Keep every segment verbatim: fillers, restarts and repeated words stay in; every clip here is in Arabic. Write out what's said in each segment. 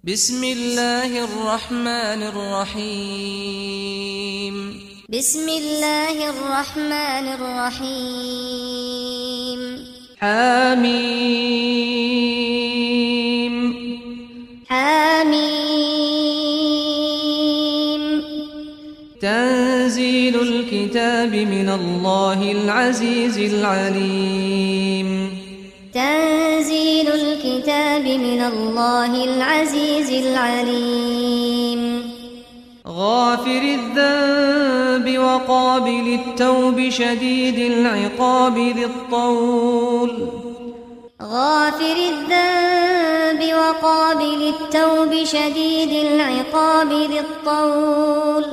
بسم الله الرحمن الرحيم بسم الله الرحمن الرحيم حميم حميم تنزيل الكتاب من الله العزيز العليم تنزيل الكتاب من الله العزيز العليم غافر الذنب وقابل التوب شديد العقاب ذي الطول غافر الذنب وقابل التوب شديد العقاب ذي الطول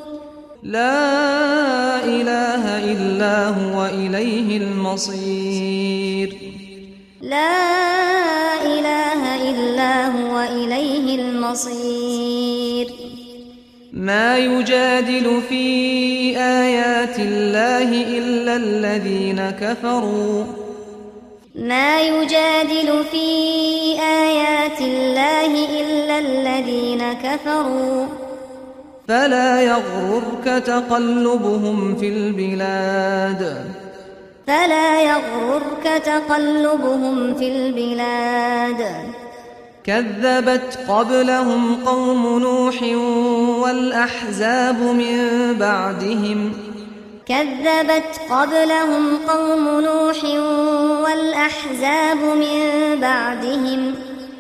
لا إله إلا هو إليه المصير لا إله إلا هو إليه المصير ما يجادل في آيات الله إلا الذين كفروا ما يجادل في آيات الله إلا الذين كفروا فلا يغررك تقلبهم في البلاد فلا يغررك تقلبهم في البلاد كذبت قبلهم قوم نوح والأحزاب من بعدهم كذبت قبلهم قوم نوح والأحزاب من بعدهم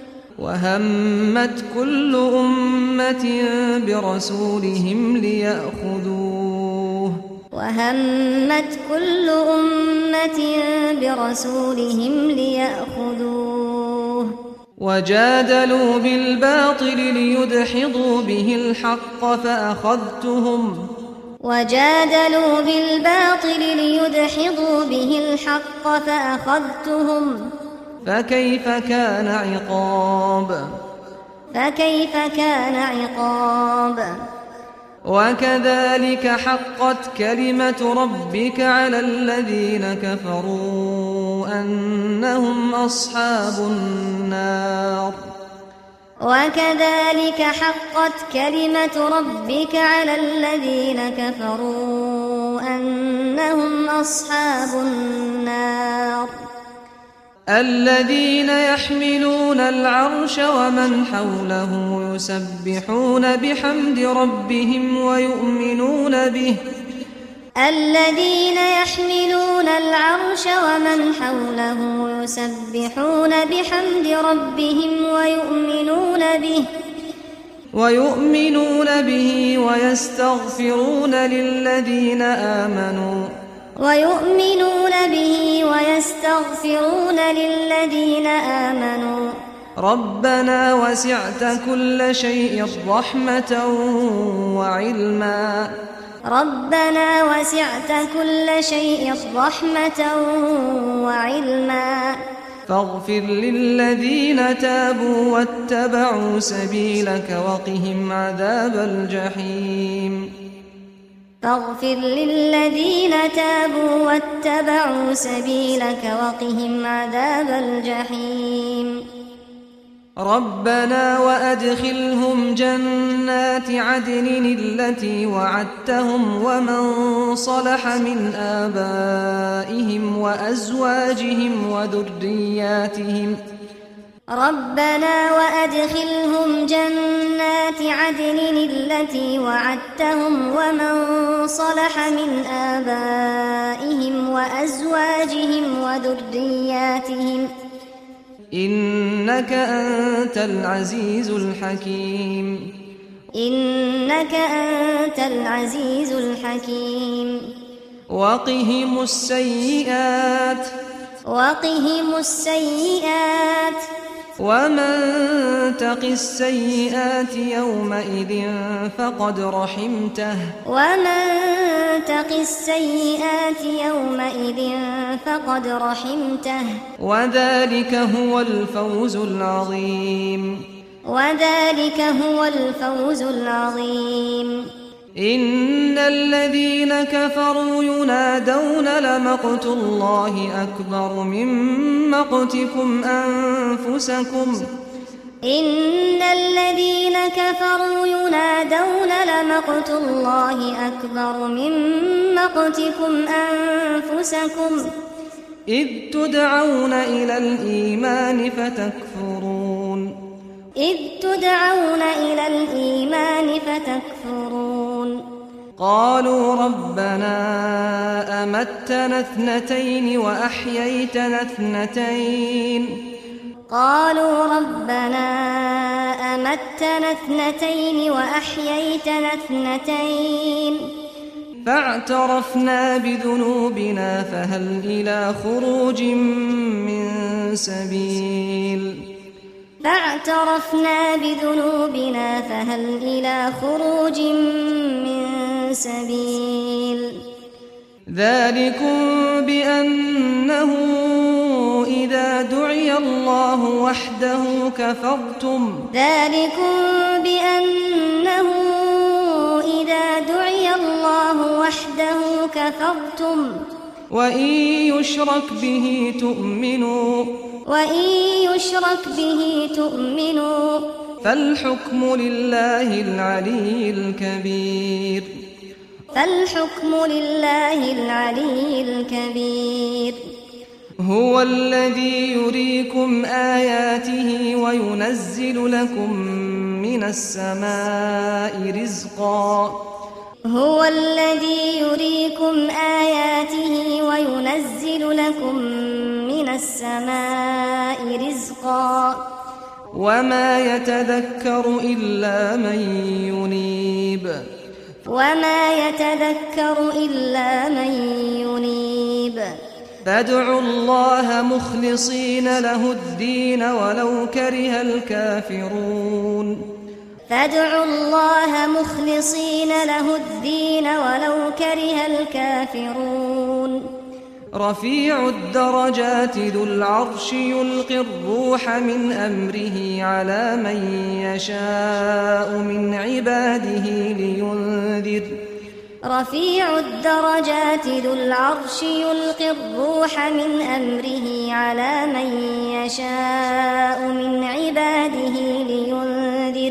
وهمت كل أمة برسولهم ليأخذوه وهمت كل أمة برسولهم ليأخذوه وجادلوا بالباطل ليدحضوا به الحق فأخذتهم وجادلوا بالباطل ليدحضوا به الحق فأخذتهم فكيف كان عقاب فكيف كان عقاب وكذلك حقت كلمة ربك على الذين كفروا أنهم أصحاب النار وكذلك حقت كلمة ربك على الذين كفروا أنهم أصحاب النار الذين يحملون العرش ومن حوله يسبحون بحمد ربهم ويؤمنون به الذين يحملون العرش ومن حوله يسبحون بحمد ربهم ويؤمنون به ويؤمنون به ويستغفرون للذين آمنوا ويؤمنون به ويستغفرون للذين آمنوا ربنا وسعت كل شيء رحمة وعلما ربنا وسعت كل شيء رحمة وعلما فاغفر للذين تابوا واتبعوا سبيلك وقهم عذاب الجحيم فاغفر للذين تابوا واتبعوا سبيلك وقهم عذاب الجحيم ربنا وأدخلهم جنات عدن التي وعدتهم ومن صلح من آبائهم وأزواجهم وذرياتهم ربنا وأدخلهم جنات عدن التي وعدتهم ومن صلح من آبائهم وأزواجهم وذرياتهم إنك أنت العزيز الحكيم إنك أنت العزيز الحكيم وقهم السيئات وقهم السيئات ومن تق السيئات يومئذ فقد رحمته ومن تق السيئات يومئذ فقد رحمته وذلك هو الفوز العظيم وذلك هو الفوز العظيم إن الذين كفروا ينادون لمقت الله أكبر من مقتكم أنفسكم إن الذين كفروا ينادون لمقت الله أكبر من مقتكم أنفسكم إذ تدعون إلى الإيمان فتكفرون إذ تدعون إلى الإيمان فتكفرون قالوا ربنا أمتنا اثنتين وأحييتنا اثنتين قالوا ربنا أمتنا اثنتين وأحييتنا اثنتين فاعترفنا بذنوبنا فهل إلى خروج من سبيل فاعترفنا بذنوبنا فهل إلى خروج من سبيل ذلكم بأنه إذا دعي الله وحده كفرتم ذلكم بأنه إذا دعي الله وحده كفرتم وإن يشرك به تؤمنوا وإن يشرك به تؤمنوا فالحكم لله العلي الكبير فالحكم لله العلي الكبير هو الذي يريكم آياته وينزل لكم من السماء رزقا هو الذي يريكم آياته وينزل لكم من السماء رزقا وما يتذكر إلا من ينيب وما يتذكر إلا من ينيب فادعوا الله مخلصين له الدين ولو كره الكافرون فادعوا الله مخلصين له الدين ولو كره الكافرون رفيع الدرجات ذو العرش يلقي الروح من أمره على من يشاء من عباده لينذر رفيع الدرجات ذو العرش يلقي الروح من أمره على من يشاء من عباده لينذر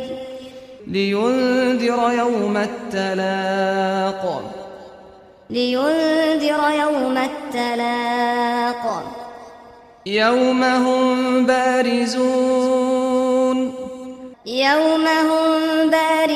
لينذر يوم التلاق لينذر يوم التلاق يوم هم بارزون يوم هم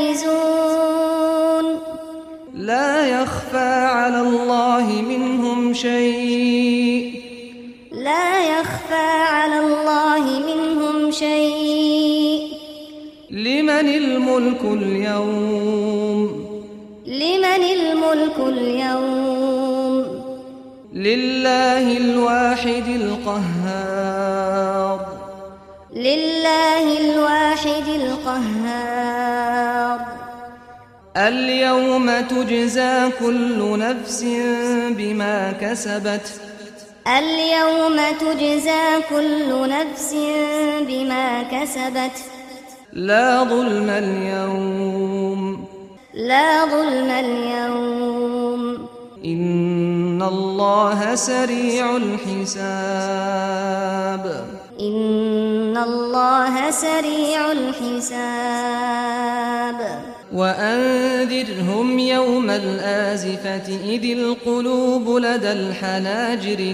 بارزون لا يخفى على الله منهم شيء لا يخفى على الله منهم شيء لمن الملك اليوم لمن الملك اليوم لله الواحد القهار لله الواحد القهار اليوم تجزى كل نفس بما كسبت اليوم تجزى كل نفس بما كسبت لا ظلم اليوم لا ظلم اليوم إن الله سريع الحساب إن الله سريع الحساب وأنذرهم يوم الآزفة إذ القلوب لدى الحناجر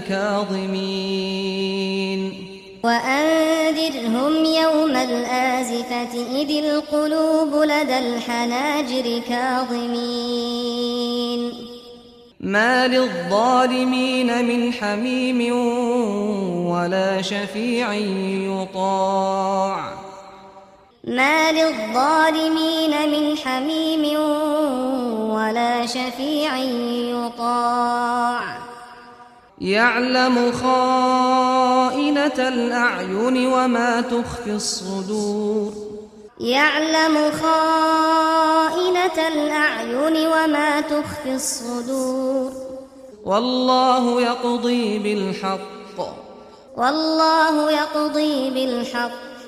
كاظمين وأنذرهم يوم الآزفة إذ القلوب لدى الحناجر كاظمين ما للظالمين من حميم ولا شفيع يطاع ما للظالمين من حميم ولا شفيع يطاع يعلم خائنة الأعين وما تخفي الصدور يعلم خائنة الأعين وما تخفي الصدور والله يقضي بالحق والله يقضي بالحق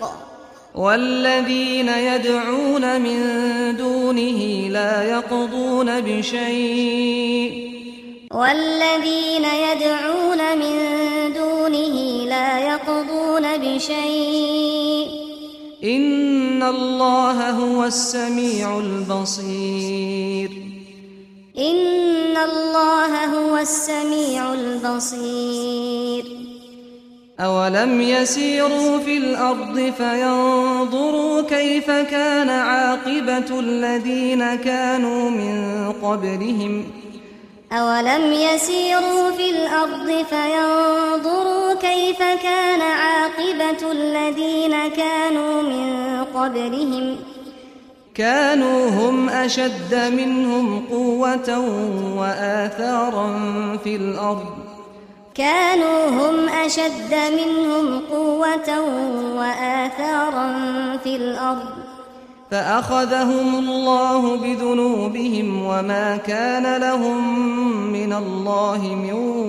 والذين يدعون من دونه لا يقضون بشيء والذين يدعون من دونه لا يقضون بشيء إن الله هو السميع البصير إن الله هو السميع البصير أولم يسيروا في الأرض فينظروا كيف كان عاقبة الذين كانوا من قبلهم أولم يسيروا في الأرض فينظروا كيف كان عاقبة الذين كانوا من قبلهم كانوا هم أشد منهم قوة وآثارا في الأرض كانوا هم أشد منهم قوة وآثارا في الأرض فأخذهم الله بذنوبهم وما كان لهم من الله من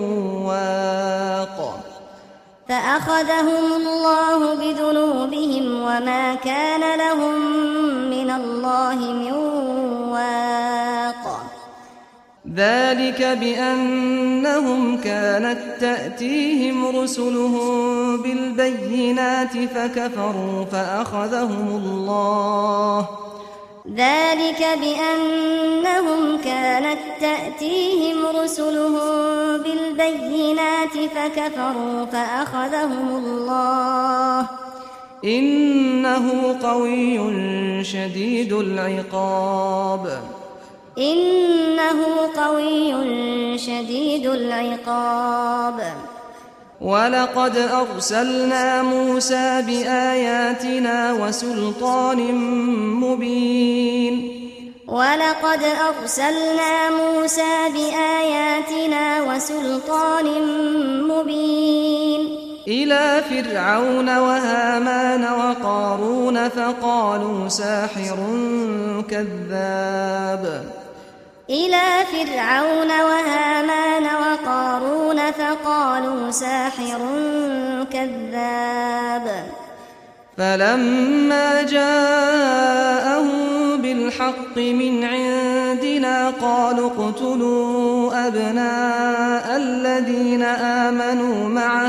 واق فأخذهم الله بذنوبهم وما كان لهم من الله من واق ذلك بأنهم كانت تأتيهم رسلهم بالبينات فكفروا فأخذهم الله ذلك بأنهم كانت تأتيهم رسلهم بالبينات فكفروا فأخذهم الله إنه قوي شديد العقاب إنه قوي شديد العقاب ولقد أرسلنا موسى بآياتنا وسلطان مبين ولقد أرسلنا موسى بآياتنا وسلطان مبين إلى فرعون وهامان وقارون فقالوا ساحر كذاب إلى فرعون وهامان وقارون فقالوا ساحر كذاب فلما جاءهم بالحق من عندنا قالوا اقتلوا أبناء الذين آمنوا معه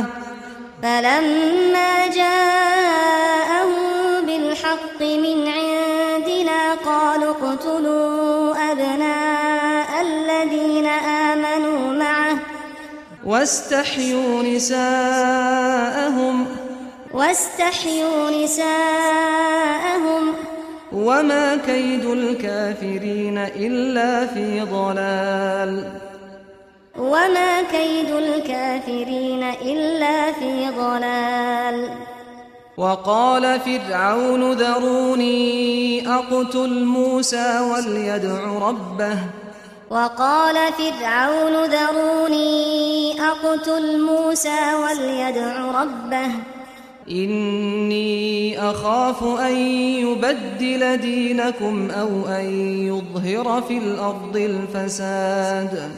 فلما جاءهم بالحق من عندنا قالوا اقتلوا أبناء الذين آمنوا معه واستحيوا نساءهم واستحيوا نساءهم وما كيد الكافرين إلا في ضلال وما كيد الكافرين إلا في ضلال وقال فرعون ذروني أقتل موسى وليدع ربه وقال فرعون ذروني أقتل موسى وليدع ربه إني أخاف أن يبدل دينكم أو أن يظهر في الأرض الفساد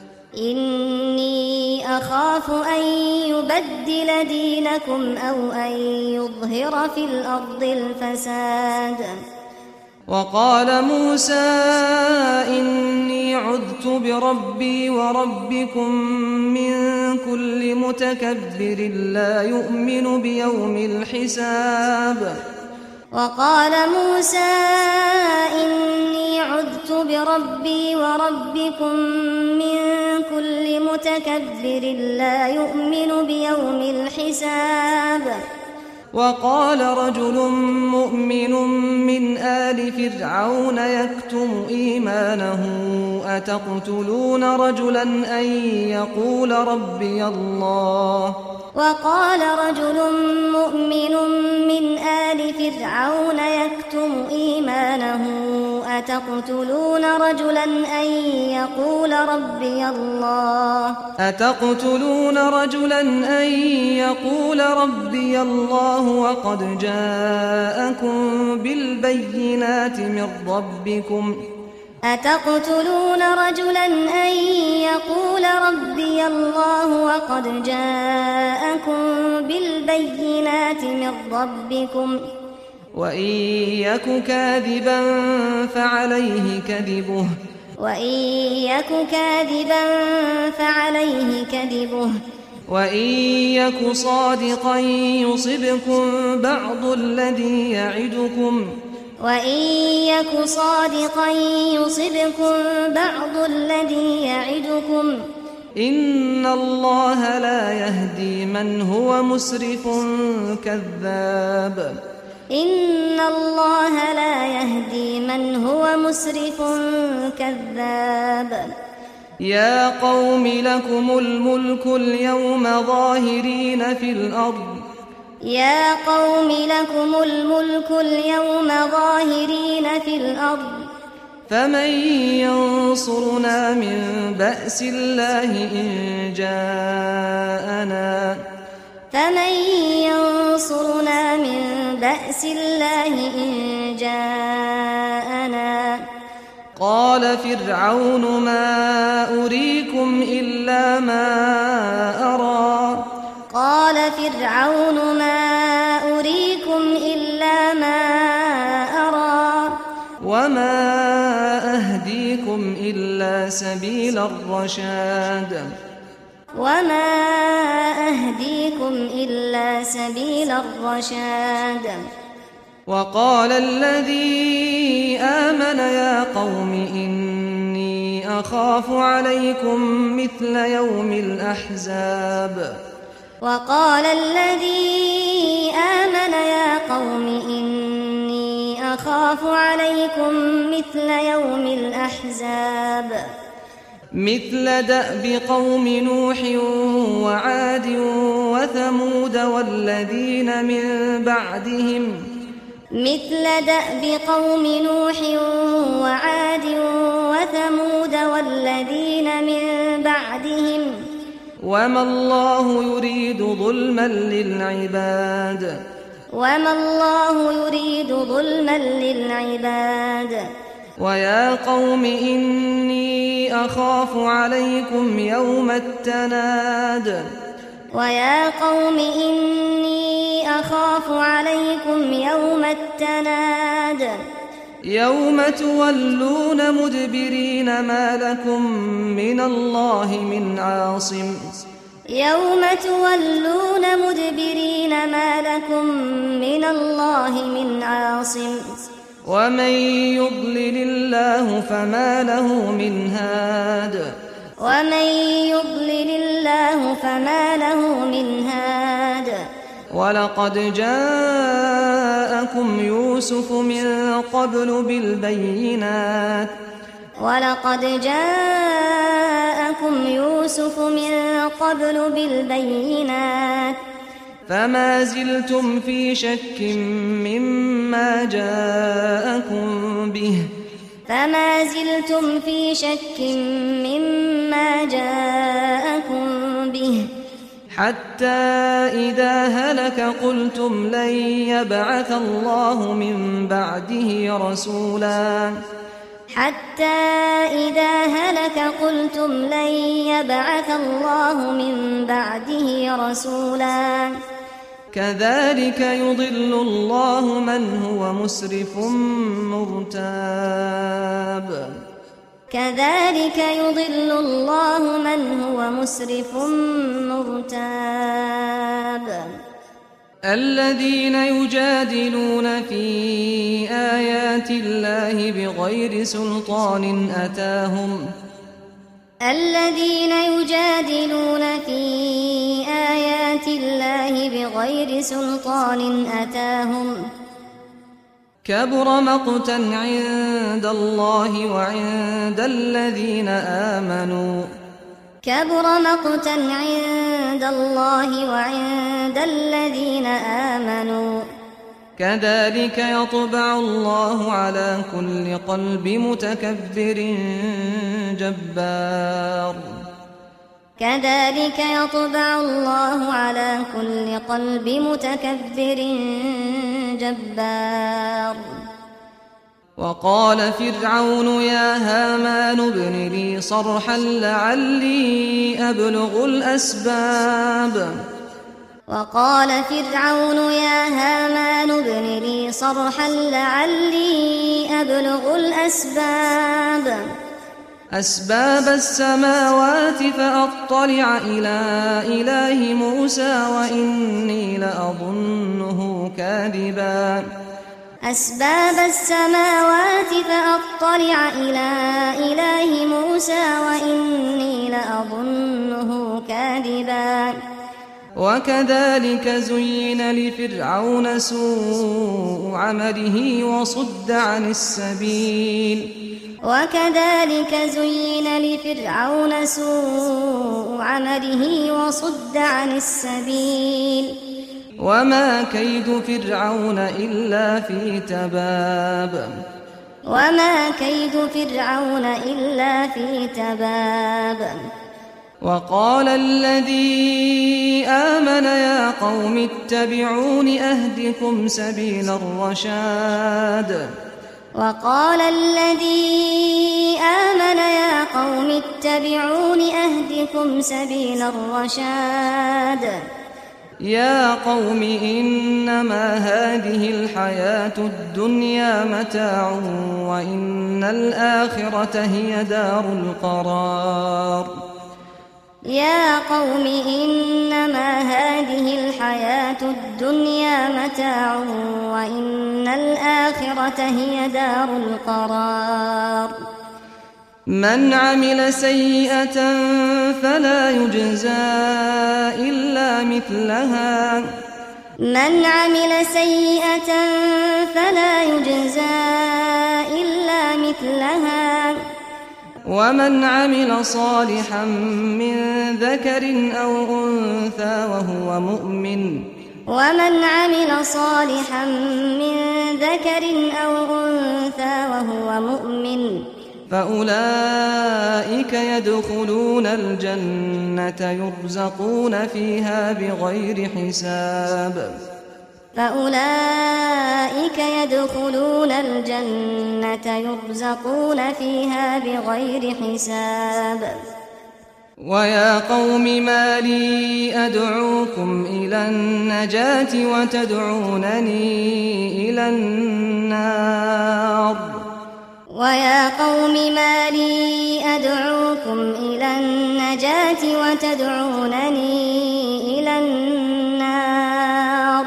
إني أخاف أن يبدل دينكم أو أن يظهر في الأرض الفساد وقال موسى إني عذت بربي وربكم من كل متكبر لا يؤمن بيوم الحساب وقال موسى إني عذت بربي وربكم من كل متكبر لا يؤمن بيوم الحساب وقال رجل مؤمن من آل فرعون يكتم إيمانه أتقتلون رجلا أن يقول ربي الله وقال رجل مؤمن من آل فرعون يكتم إيمانه أتقتلون رجلا أن يقول ربي الله أتقتلون رجلا أن يقول ربي الله وقد جاءكم بالبينات من ربكم أتقتلون رجلا أن يقول ربي الله وقد جاءكم بالبينات من ربكم وإن يك كاذبا فعليه كذبه وإن يك كاذبا فعليه كذبه وإن يك صادقا يصبكم بعض الذي يعدكم وإن يك صادقا يصبكم بعض الذي يعدكم إن الله لا يهدي من هو مسرف كذاب إن الله لا يهدي من هو مسرف كذاب يا قوم لكم الملك اليوم ظاهرين في الأرض يا قوم لكم الملك اليوم ظاهرين في الأرض فمن ينصرنا من بأس الله إن جاءنا فمن ينصرنا من بأس الله إن جاءنا قال فرعون ما أريكم إلا ما أرى قال فرعون ما أريكم إلا ما أرى وما أهديكم إلا سبيل الرشاد وما أهديكم إلا سبيل الرشاد وقال الذي آمن يا قوم إني أخاف عليكم مثل يوم الأحزاب وقال الذي آمن يا قوم إني أخاف عليكم مثل يوم الأحزاب مثل دأب قوم نوح وعاد وثمود والذين من بعدهم مثل دأب قوم نوح وعاد وثمود والذين من بعدهم وما الله يريد ظلما للعباد وما الله يريد ظلما للعباد ويا قوم إني أخاف عليكم يوم التناد ويا قوم إني أخاف عليكم يوم التناد يوم تولون مدبرين ما لكم من الله من عاصم يوم تولون مدبرين ما لكم من الله من عاصم ومن يضلل الله فما له من هاد ومن يضلل الله فما له من هاد ولقد جاءكم يوسف من قبل بالبينات ولقد جاءكم يوسف من قبل بالبينات فما زلتم في شك مما جاءكم به فما زلتم في شك مما جاءكم به حتى إذا هلك قلتم لن يبعث الله من بعده رسولا حتى إذا هلك قلتم لن يبعث الله من بعده رسولا كذلك يضل الله من هو مسرف مرتاب كذلك يضل الله من هو مسرف مرتاب الذين يجادلون في آيات الله بغير سلطان أتاهم الذين يجادلون في آيات الله بغير سلطان أتاهم كبر مقتا عند الله وعند الذين آمنوا كبر مقتا عند الله وعند الذين آمنوا كذلك يطبع الله على كل قلب متكبر جبار كذلك يطبع الله على كل قلب متكبر جبار وقال فرعون يا هامان ابن لي صرحا لعلي أبلغ الأسباب وقال فرعون يا هامان ابن لي صرحا لعلي أبلغ الأسباب أسباب السماوات فأطلع إلى إله موسى وإني لأظنه كاذبا أسباب السماوات فأطلع إلى إله موسى وإني لأظنه كاذبا وكذلك زين لفرعون سوء عمله وصد عن السبيل وكذلك زين لفرعون سوء عمله وصد عن السبيل وما كيد فرعون إلا في تباب وما كيد فرعون إلا في تباب وقال الذي آمن يا قوم اتبعون أهدكم سبيل الرشاد وقال الذي آمن يا قوم اتبعون أهدكم سبيل الرشاد يا قوم إنما هذه الحياة الدنيا متاع وإن الآخرة هي دار القرار يا قوم إنما هذه الحياة الدنيا متاع وإن الآخرة هي دار القرار من عمل سيئة فلا يجزى إلا مثلها من عمل سيئة فلا يجزى إلا مثلها ومن عمل صالحا من ذكر أو أنثى وهو مؤمن ومن عمل صالحا من ذكر أو أنثى وهو مؤمن فأولئك يدخلون الجنة يرزقون فيها بغير حساب فأولئك يدخلون الجنة يرزقون فيها بغير حساب ويا قوم ما لي أدعوكم إلى النجاة وتدعونني إلى النار ويا قوم ما لي أدعوكم إلى النجاة وتدعونني إلى النار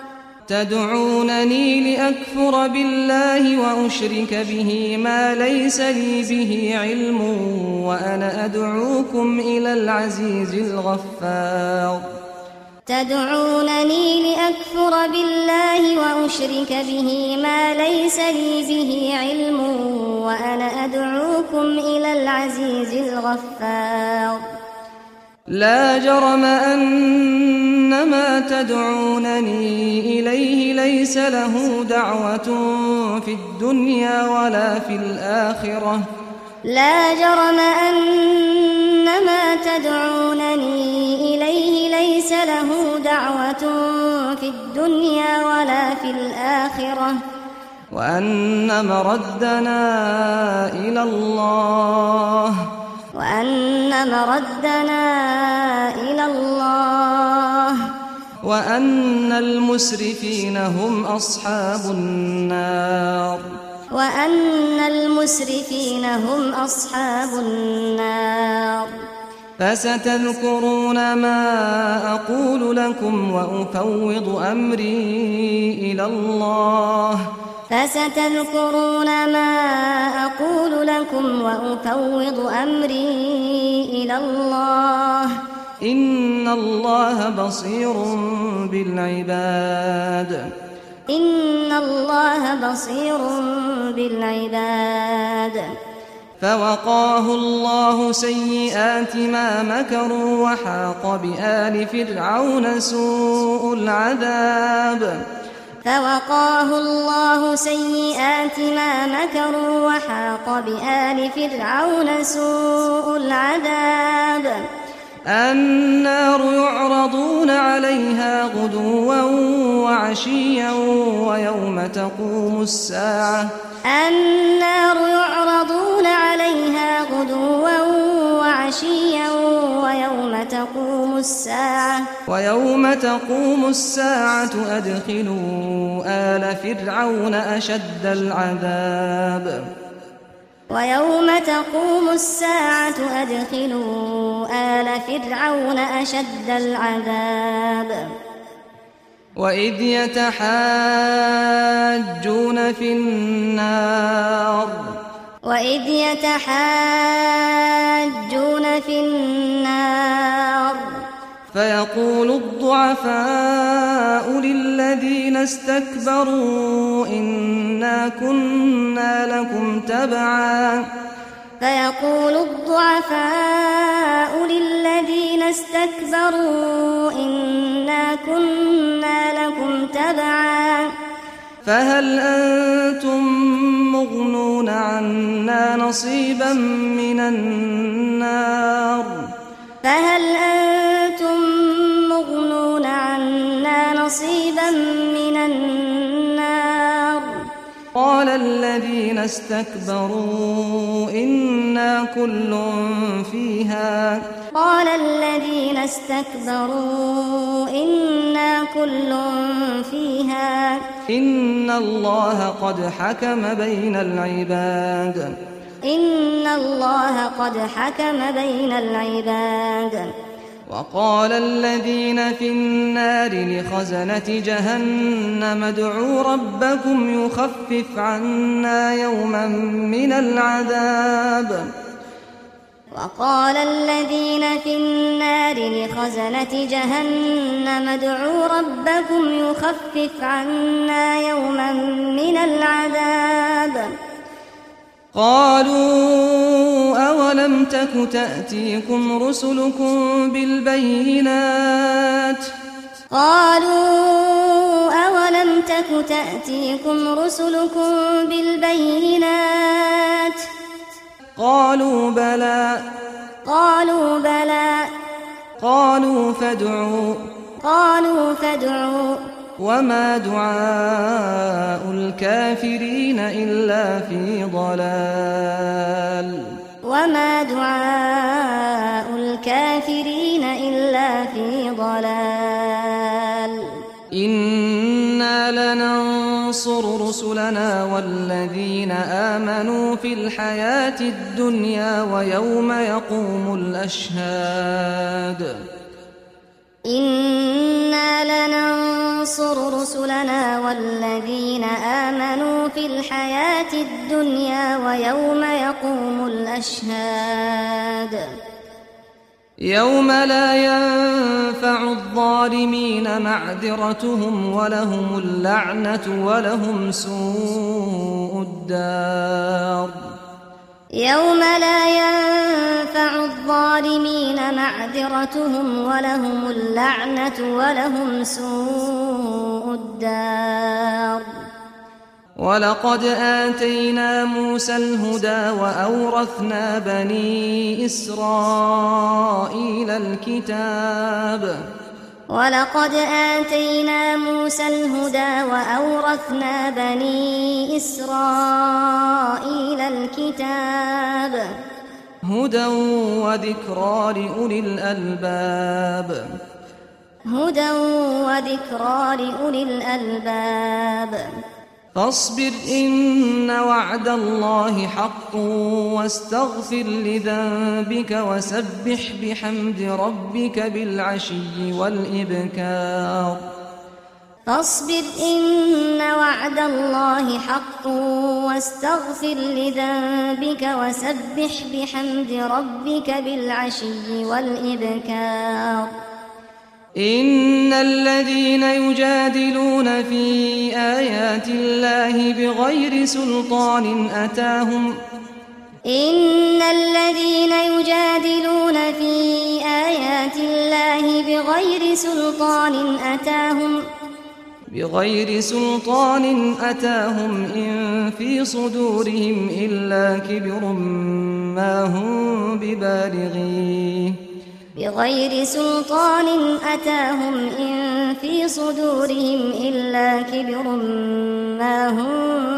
تدعونني لأكفر بالله وأشرك به ما ليس لي به علم وأنا أدعوكم إلى العزيز الغفار تدعونني لأكفر بالله وأشرك به ما ليس لي به علم وأنا أدعوكم إلى العزيز الغفار لا جرم أن ما تدعونني إليه ليس له دعوة في الدنيا ولا في الآخرة لا جرم أن ما تدعونني إليه ليس له دعوة في الدنيا ولا في الآخرة وأن مردنا إلى الله وأن مردنا إلى الله وأن المسرفين هم أصحاب النار وأن المسرفين هم أصحاب النار فستذكرون ما أقول لكم وأفوض أمري إلى الله فستذكرون ما أقول لكم وأفوض أمري إلى الله إن الله بصير بالعباد إن الله بصير بالعباد فوقاه الله سيئات ما مكروا وحاق بآل فرعون سوء العذاب فوقاه الله سيئات ما مكروا وحاق بآل فرعون سوء العذاب النار يعرضون عليها غدوا وعشيا ويوم تقوم الساعة النار يعرضون عليها غدوا وعشيا ويوم تقوم الساعة ويوم تقوم الساعة أدخلوا آل فرعون أشد العذاب ويوم تقوم الساعة أدخلوا آل فرعون أشد العذاب وإذ يتحاجون في النار وإذ يتحاجون في النار فيقول الضعفاء للذين استكبروا إنا كنا لكم تبعا فيقول الضعفاء للذين استكبروا إنا كنا لكم تبعا فهل أنتم مغنون عنا نصيبا من النار فهل أنتم مغنون عنا نصيبا من النار قال الذين استكبروا إنا كل فيها قال الذين استكبروا إنا كل فيها إن الله قد حكم بين العباد إن الله قد حكم بين العباد وقال الذين في النار لخزنة جهنم ادعوا ربكم يخفف عنا يوما من العذاب وقال الذين في النار لخزنة جهنم ادعوا ربكم يخفف عنا يوما من العذاب قالوا أولم تك تأتيكم رسلكم بالبينات قالوا أولم تك تأتيكم رسلكم بالبينات قالوا بلى قالوا بلى قالوا فادعوا قالوا فادعوا وما دعاء الكافرين إلا في ضلال وما دعاء الكافرين إلا في ضلال إنا لننصر رسلنا والذين آمنوا في الحياة الدنيا ويوم يقوم الأشهاد إنا لننصر رسلنا والذين آمنوا في الحياة الدنيا ويوم يقوم الأشهاد يوم لا ينفع الظالمين معذرتهم ولهم اللعنة ولهم سوء الدار يوم لا ينفع الظالمين معذرتهم ولهم اللعنة ولهم سوء الدار ولقد آتينا موسى الهدى وأورثنا بني إسرائيل الكتاب ولقد آتينا موسى الهدى وأورثنا بني إسرائيل الكتاب هدى وذكرى لأولي الألباب هدى وذكرى لأولي الألباب فاصبر إن وعد الله حق واستغفر لذنبك وسبح بحمد ربك بالعشي والإبكار فاصبر إن وعد الله حق واستغفر لذنبك وسبح بحمد ربك بالعشي والإبكار إن الذين يجادلون في آيات الله بغير سلطان أتاهم إن الذين يجادلون في آيات الله بغير سلطان أتاهم بغير سلطان أتاهم إن في صدورهم إلا كبر ما هم ببالغيه بغير سلطان أتاهم إن في صدورهم إلا كبر ما هم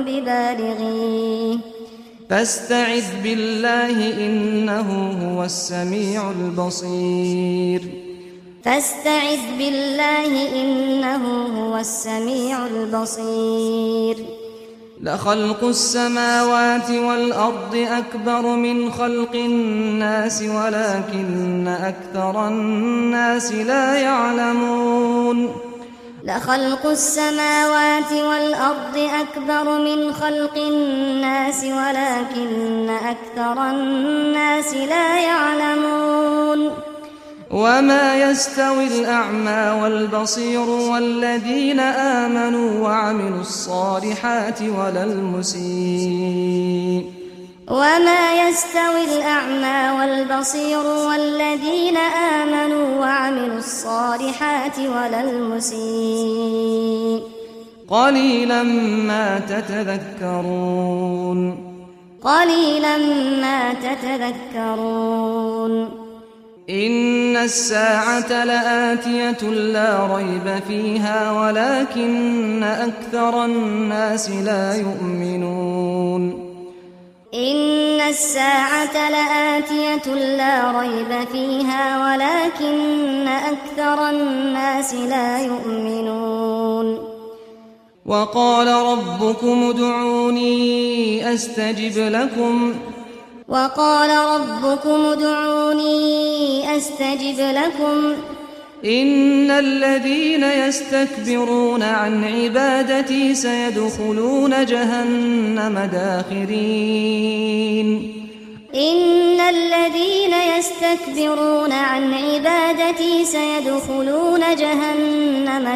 ببالغيه فاستعذ بالله إنه هو السميع البصير فاستعذ بالله إنه هو السميع البصير لخلق السماوات والأرض أكبر من خلق الناس ولكن أكثر الناس لا يعلمون لخلق السماوات والأرض أكبر من خلق الناس ولكن أكثر الناس لا يعلمون وما يستوي الأعمى والبصير والذين آمنوا وعملوا الصالحات ولا المسيء وما يستوي الأعمى والبصير والذين آمنوا وعملوا الصالحات ولا المسيء قليلا ما تتذكرون قليلا ما تتذكرون إن الساعة لآتية لا ريب فيها ولكن أكثر الناس لا يؤمنون إن الساعة لآتية لا ريب فيها ولكن أكثر الناس لا يؤمنون وقال ربكم ادعوني أستجب لكم وقال ربكم ادعوني أستجب لكم إن الذين يستكبرون عن عبادتي سيدخلون جهنم داخرين إن الذين يستكبرون عن عبادتي سيدخلون جهنم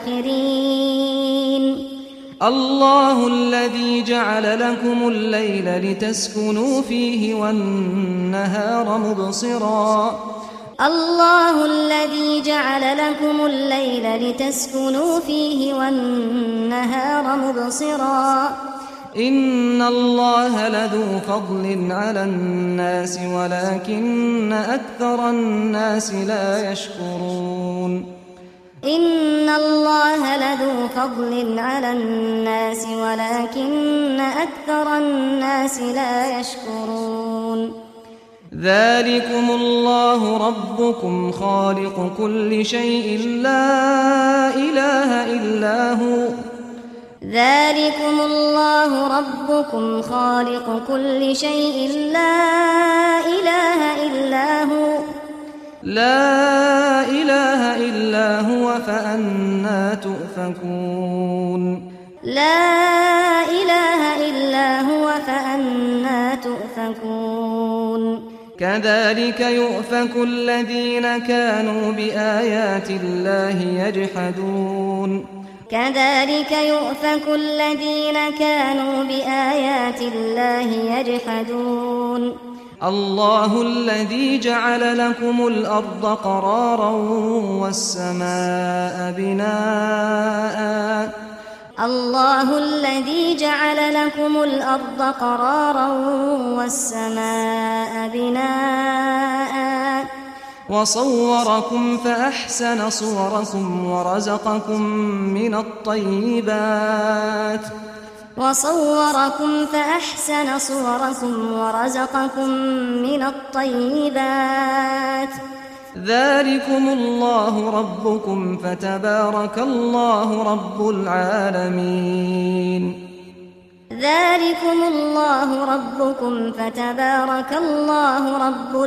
داخرين الله الذي جعل لكم الليل لتسكنوا فيه والنهار مبصرا الله الذي جعل لكم الليل لتسكنوا فيه والنهار مبصرا إن الله لذو فضل على الناس ولكن أكثر الناس لا يشكرون إن الله لذو فضل على الناس ولكن أكثر الناس لا يشكرون ذلكم الله ربكم خالق كل شيء لا إله إلا هو ذلكم الله ربكم خالق كل شيء لا إله إلا هو لا إله إلا هو فأنى تؤفكون لا إله إلا هو فأنى تؤفكون كذلك يؤفك الذين كانوا بآيات الله يجحدون كذلك يؤفك الذين كانوا بآيات الله يجحدون الله الذي جعل لكم الأرض قرارا والسماء بناء الله الذي جعل لكم الأرض قرارا والسماء بناء وصوركم فأحسن صوركم ورزقكم من الطيبات وصوركم فأحسن صوركم ورزقكم من الطيبات ذلكم الله ربكم فتبارك الله رب العالمين ذلكم الله ربكم فتبارك الله رب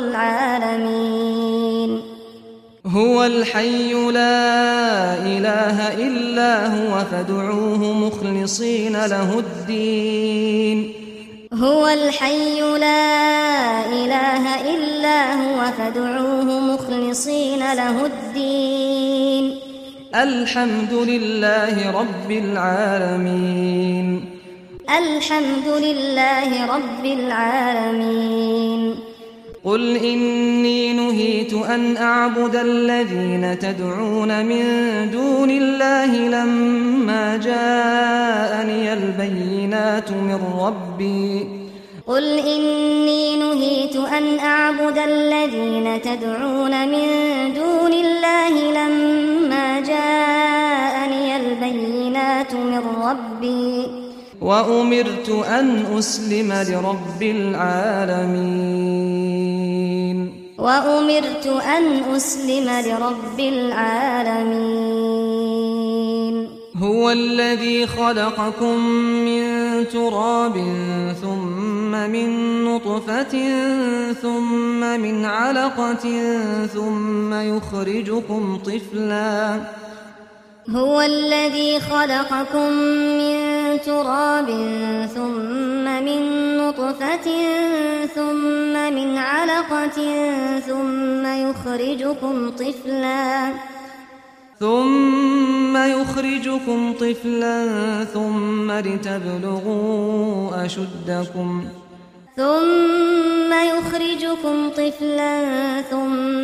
العالمين هو الحي لا إله إلا هو فادعوه مخلصين له الدين هو الحي لا إله إلا هو فادعوه مخلصين له الدين الحمد لله رب العالمين الحمد لله رب العالمين قل إني نهيت أن أعبد الذين تدعون من دون الله لما جاءني البينات من ربي قل إني نهيت أن أعبد الذين تدعون من دون الله لما جاءني البينات من ربي وأمرت أن أسلم لرب العالمين وأمرت أن أسلم لرب العالمين هو الذي خلقكم من تراب ثم من نطفة ثم من علقة ثم يخرجكم طفلا هو الذي خلقكم من تراب ثم من نطفة ثم من علقة ثم يخرجكم طفلا ثم يخرجكم طفلا ثم لتبلغوا أشدكم ثم يخرجكم طفلا ثم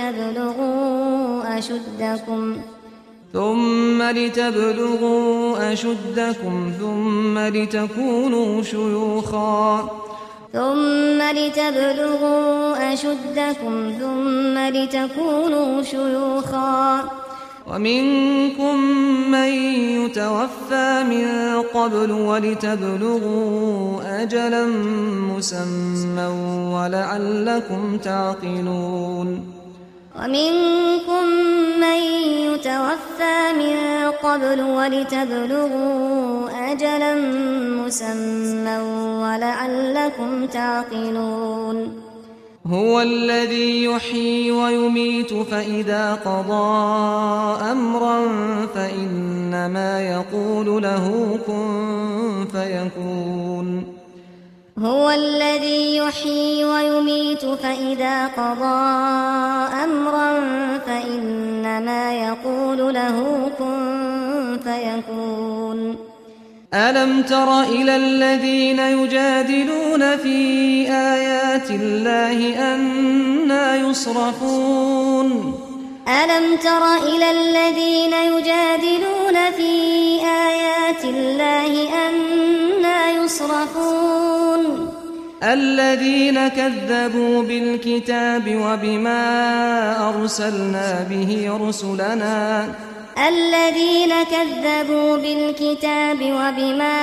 لتبلغوا أشدكم ثم لتبلغوا أشدكم ثم لتكونوا شيوخا ثم لتبلغوا أشدكم ثم لتكونوا شيوخا ومنكم من يتوفى من قبل ولتبلغوا أجلا مسمى ولعلكم تعقلون ومنكم من يتوفى من قبل ولتبلغوا أجلا مسمى ولعلكم تعقلون هو الذي يحيي ويميت فإذا قضى أمرا فإنما يقول له كن فيكون هو الذي يحيي ويميت فإذا قضى أمرا فإنما يقول له كن فيكون ألم تر إلى الذين يجادلون في آيات الله أنى يصرفون ألم تر إلى الذين يجادلون في آيات الله أنى يصرفون الذين كذبوا بالكتاب وبما أرسلنا به رسلنا الذين كذبوا بالكتاب وبما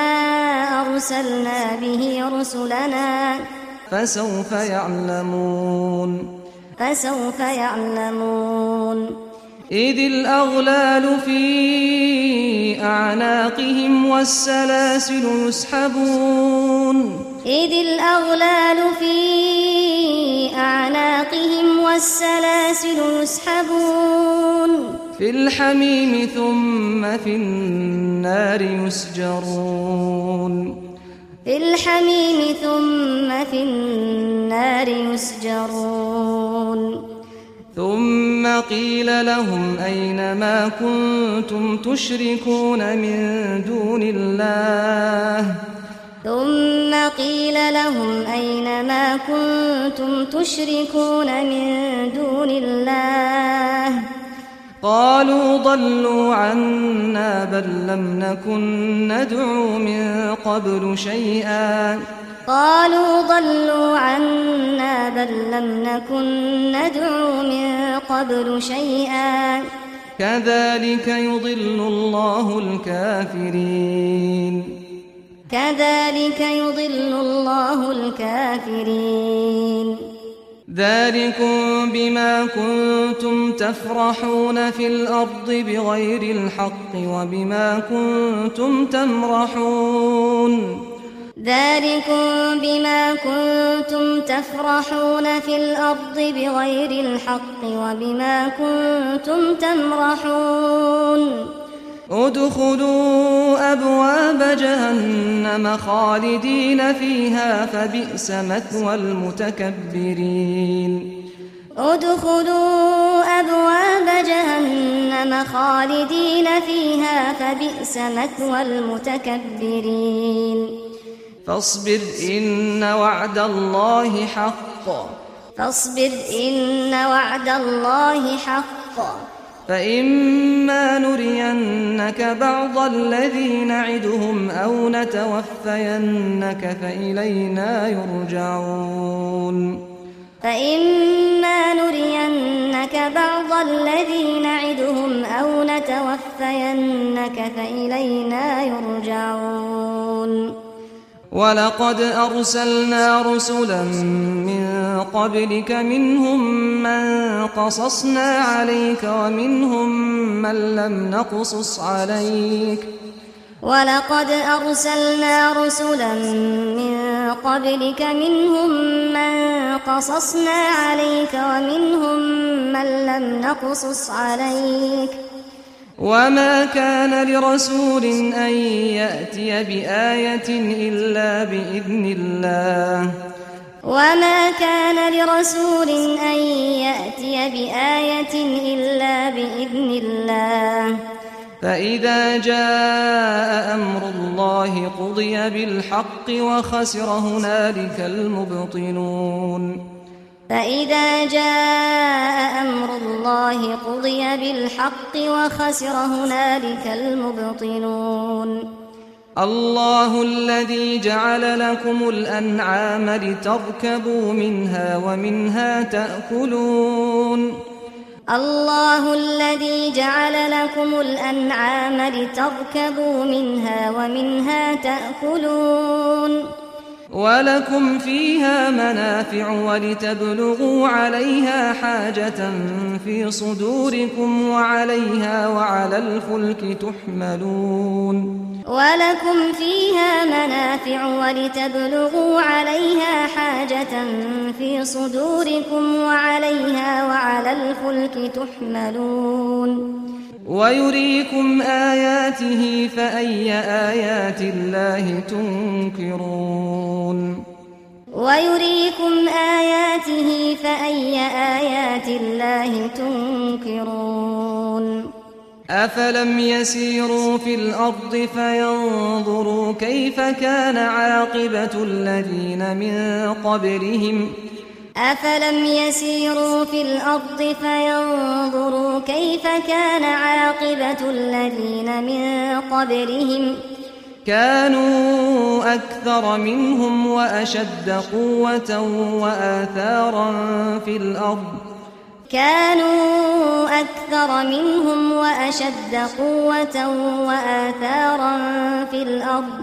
أرسلنا به رسلنا فسوف يعلمون فسوف يعلمون إذ الأغلال في أعناقهم والسلاسل يسحبون إذ الأغلال في أعناقهم والسلاسل يسحبون في الحميم ثم في النار يسجرون في الحميم ثم في النار يسجرون ثم قيل لهم أين ما كنتم تشركون من دون الله ثم قيل لهم أين ما كنتم تشركون من دون الله قالوا ضلوا عنا بل لم نكن ندعو من قبل شيئا قالوا ضلوا عنا بل لم نكن ندعو من قبل شيئا كذلك يضل الله الكافرين كذلك يضل الله الكافرين ذلكم بما كنتم تفرحون في الأرض بغير الحق وبما كنتم تمرحون ذلكم بما كنتم تفرحون في الأرض بغير الحق وبما كنتم تمرحون ادخلوا أبواب جهنم خالدين فيها فبئس مثوى المتكبرين ادخلوا أبواب جهنم خالدين فيها فبئس مثوى المتكبرين فاصبر إن وعد الله حق فاصبر إن وعد الله حق فإما نرينك بعض الذي نعدهم أو نتوفينك فإلينا يرجعون فإما نرينك بعض الذي نعدهم أو نتوفينك فإلينا يرجعون ولقد أرسلنا رسلا من قبلك منهم من قصصنا عليك ومنهم من لم نقصص عليك ولقد أرسلنا رسلا من قبلك منهم من قصصنا عليك ومنهم من لم نقصص عليك وما كان لرسول أن يأتي بآية إلا بإذن الله وما كان لرسول أن يأتي بآية إلا بإذن الله فإذا جاء أمر الله قضي بالحق وخسر هنالك المبطلون فإذا جاء أمر الله قضي بالحق وخسر هنالك المبطلون الله الذي جعل لكم الأنعام لتركبوا منها ومنها تأكلون الله الذي جعل لكم الأنعام لتركبوا منها ومنها تأكلون ولكم فيها منافع ولتبلغوا عليها حاجة في صدوركم وعليها وعلى الفلك تحملون ولكم فيها منافع ولتبلغوا عليها حاجة في صدوركم وعليها وعلى الفلك تحملون ويريكم آياته فأي آيات الله تنكرون ويريكم آياته فأي آيات الله تنكرون أفلم يسيروا في الأرض فينظروا كيف كان عاقبة الذين من قبلهم أفلم يسيروا في الأرض فينظروا كيف كان عاقبة الذين من قبلهم كانوا أكثر منهم وأشد قوة وآثارا في الأرض كانوا أكثر منهم وأشد قوة وآثارا في الأرض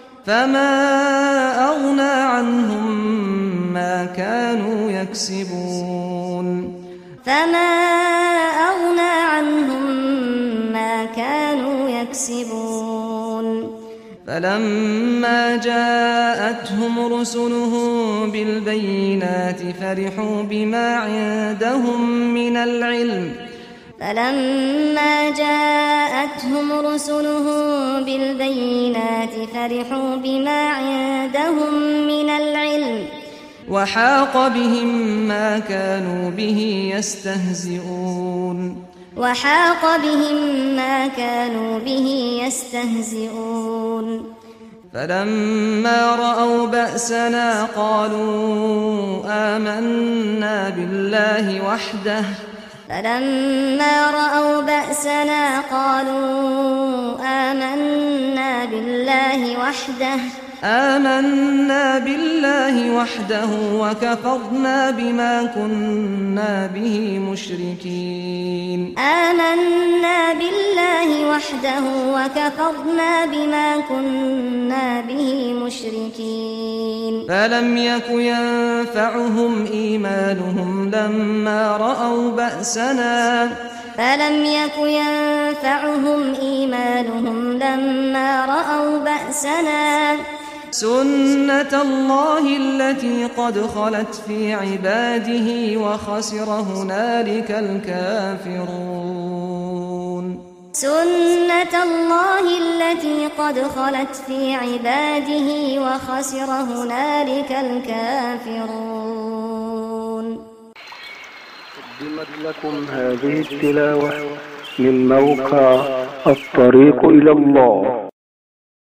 فما أغنى عنهم ما كانوا يكسبون فما أغنى عنهم ما كانوا يكسبون فلما جاءتهم رسلهم بالبينات فرحوا بما عندهم من العلم فلما جاءتهم رسلهم بالبينات فرحوا بما عندهم من العلم وحاق بهم ما كانوا به يستهزئون وحاق بهم ما كانوا به يستهزئون فلما رأوا بأسنا قالوا آمنا بالله وحده فلما رأوا بأسنا قالوا آمنا بالله وحده آمنا بالله وحده وكفرنا بما كنا به مشركين آمنا بالله وحده وكفرنا بما كنا به مشركين فلم يك ينفعهم إيمانهم لما رأوا بأسنا فلم يك ينفعهم إيمانهم لما رأوا بأسنا سنة الله التي قد خلت في عباده وخسر هنالك الكافرون سنة الله التي قد خلت في عباده وخسر هنالك الكافرون. قدمت لكم هذه التلاوة من موقع الطريق إلى الله.